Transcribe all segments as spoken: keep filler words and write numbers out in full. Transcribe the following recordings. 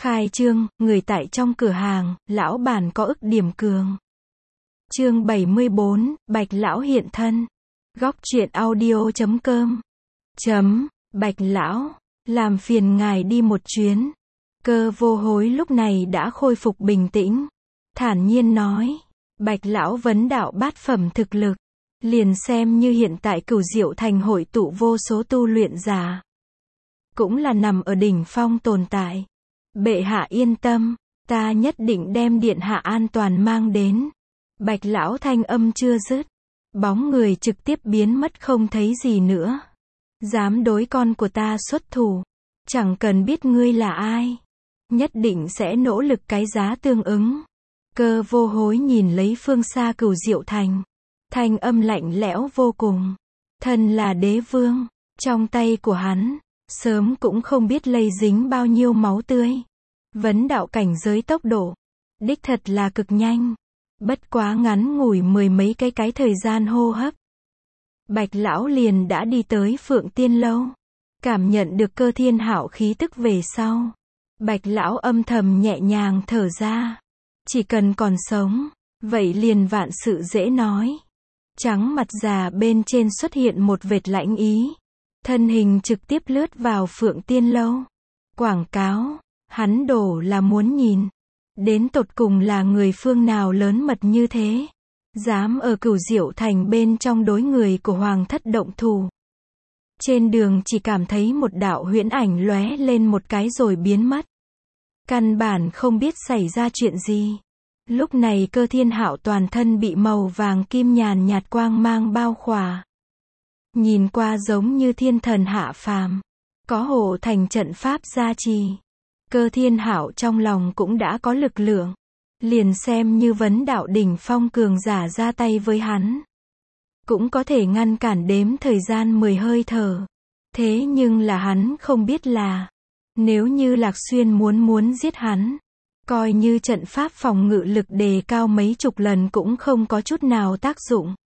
Khai trương, người tại trong cửa hàng, lão bản có ức điểm cường. Chương bảy mươi bốn, Bạch lão hiện thân. Góc truyện audio chấm com. Chấm, Bạch lão, làm phiền ngài đi một chuyến. Cơ Vô Hối lúc này đã khôi phục bình tĩnh, thản nhiên nói, Bạch lão vấn đạo bát phẩm thực lực, liền xem như hiện tại Cửu Diệu Thành hội tụ vô số tu luyện giả, cũng là nằm ở đỉnh phong tồn tại. Bệ hạ yên tâm, ta nhất định đem điện hạ an toàn mang đến. Bạch lão thanh âm chưa dứt, bóng người trực tiếp biến mất không thấy gì nữa. Dám đối con của ta xuất thủ, chẳng cần biết ngươi là ai, nhất định sẽ nỗ lực cái giá tương ứng. Cơ Vô Hối nhìn lấy phương xa Cửu Diệu Thành, thanh âm lạnh lẽo vô cùng. Thân là đế vương, trong tay của hắn, sớm cũng không biết lây dính bao nhiêu máu tươi. Vấn đạo cảnh giới tốc độ, đích thật là cực nhanh. Bất quá ngắn ngủi mười mấy cái cái thời gian hô hấp, Bạch lão liền đã đi tới Phượng Tiên Lâu. Cảm nhận được Cơ Thiên Hạo khí tức về sau, Bạch lão âm thầm nhẹ nhàng thở ra. Chỉ cần còn sống, vậy liền vạn sự dễ nói. Trắng mặt già bên trên xuất hiện một vệt lãnh ý, thân hình trực tiếp lướt vào Phượng Tiên Lâu. Quảng cáo, hắn đổ là muốn nhìn, đến tột cùng là người phương nào lớn mật như thế, dám ở Cửu Diệu Thành bên trong đối người của Hoàng thất động thủ. Trên đường chỉ cảm thấy một đạo huyễn ảnh lóe lên một cái rồi biến mất. Căn bản không biết xảy ra chuyện gì. Lúc này Cơ Thiên Hạo toàn thân bị màu vàng kim nhàn nhạt quang mang bao khỏa. Nhìn qua giống như thiên thần hạ phàm, có hộ thành trận pháp gia trì. Cơ Thiên Hạo trong lòng cũng đã có lực lượng, liền xem như vấn đạo đỉnh phong cường giả ra tay với hắn, cũng có thể ngăn cản đếm thời gian mười hơi thở. Thế nhưng là hắn không biết là, nếu như Lạc Xuyên muốn muốn giết hắn, coi như trận pháp phòng ngự lực đề cao mấy chục lần cũng không có chút nào tác dụng.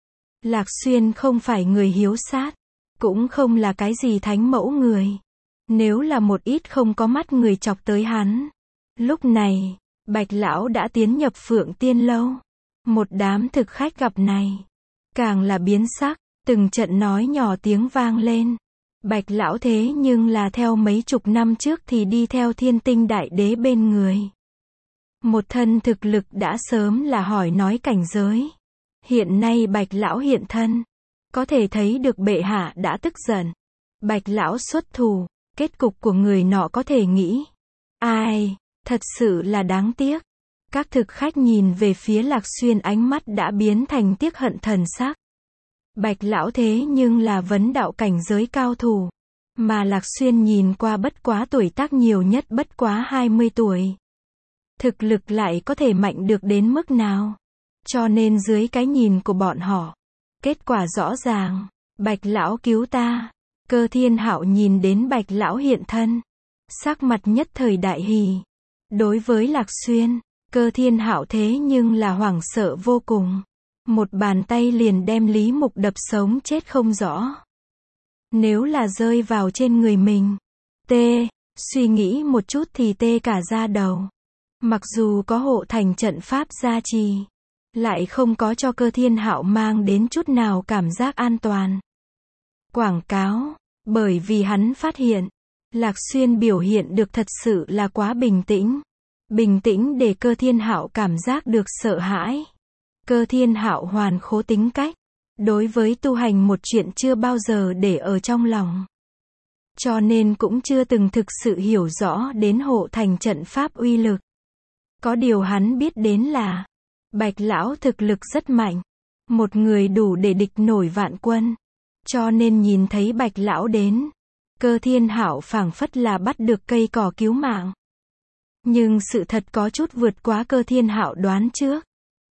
Lạc Xuyên không phải người hiếu sát, cũng không là cái gì thánh mẫu người. Nếu là một ít không có mắt người chọc tới hắn, lúc này, Bạch lão đã tiến nhập Phượng Tiên Lâu. Một đám thực khách gặp này, càng là biến sắc, từng trận nói nhỏ tiếng vang lên. Bạch lão thế nhưng là theo mấy chục năm trước thì đi theo Thiên Tinh Đại Đế bên người. Một thân thực lực đã sớm là hỏi nói cảnh giới. Hiện nay Bạch lão hiện thân, có thể thấy được bệ hạ đã tức giận. Bạch lão xuất thủ, kết cục của người nọ có thể nghĩ. Ai, thật sự là đáng tiếc. Các thực khách nhìn về phía Lạc Xuyên ánh mắt đã biến thành tiếc hận thần sắc. Bạch lão thế nhưng là vấn đạo cảnh giới cao thủ, mà Lạc Xuyên nhìn qua bất quá tuổi tác nhiều nhất bất quá hai mươi tuổi. Thực lực lại có thể mạnh được đến mức nào? Cho nên dưới cái nhìn của bọn họ, kết quả rõ ràng, Bạch lão cứu ta. Cơ Thiên Hạo nhìn đến Bạch lão hiện thân, sắc mặt nhất thời đại hỉ. Đối với Lạc Xuyên, Cơ Thiên Hạo thế nhưng là hoảng sợ vô cùng. Một bàn tay liền đem Lý Mục đập sống chết không rõ. Nếu là rơi vào trên người mình, tê, suy nghĩ một chút thì tê cả da đầu. Mặc dù có hộ thành trận pháp gia trì, lại không có cho Cơ Thiên Hạo mang đến chút nào cảm giác an toàn. Quảng cáo, bởi vì hắn phát hiện, Lạc Xuyên biểu hiện được thật sự là quá bình tĩnh. Bình tĩnh để Cơ Thiên Hạo cảm giác được sợ hãi. Cơ Thiên Hạo hoàn khố tính cách, đối với tu hành một chuyện chưa bao giờ để ở trong lòng. Cho nên cũng chưa từng thực sự hiểu rõ đến hộ thành trận pháp uy lực. Có điều hắn biết đến là, Bạch lão thực lực rất mạnh, một người đủ để địch nổi vạn quân. Cho nên nhìn thấy Bạch lão đến, Cơ Thiên Hạo phảng phất là bắt được cây cỏ cứu mạng. Nhưng sự thật có chút vượt quá Cơ Thiên Hạo đoán trước.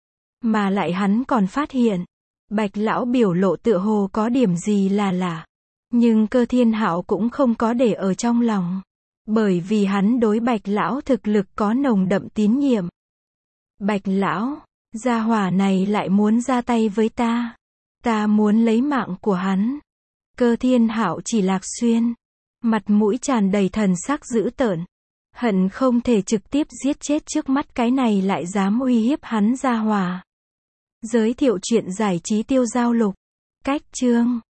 Mà lại hắn còn phát hiện, Bạch lão biểu lộ tựa hồ có điểm gì là lạ. Nhưng Cơ Thiên Hạo cũng không có để ở trong lòng. Bởi vì hắn đối Bạch lão thực lực có nồng đậm tín nhiệm. Bạch lão, gia hỏa này lại muốn ra tay với ta. Ta muốn lấy mạng của hắn. Cơ Thiên Hạo chỉ Lạc Xuyên, mặt mũi tràn đầy thần sắc dữ tợn. Hận không thể trực tiếp giết chết trước mắt cái này lại dám uy hiếp hắn gia hỏa. Giới thiệu truyện giải trí Tiêu Giao Lục. Cách chương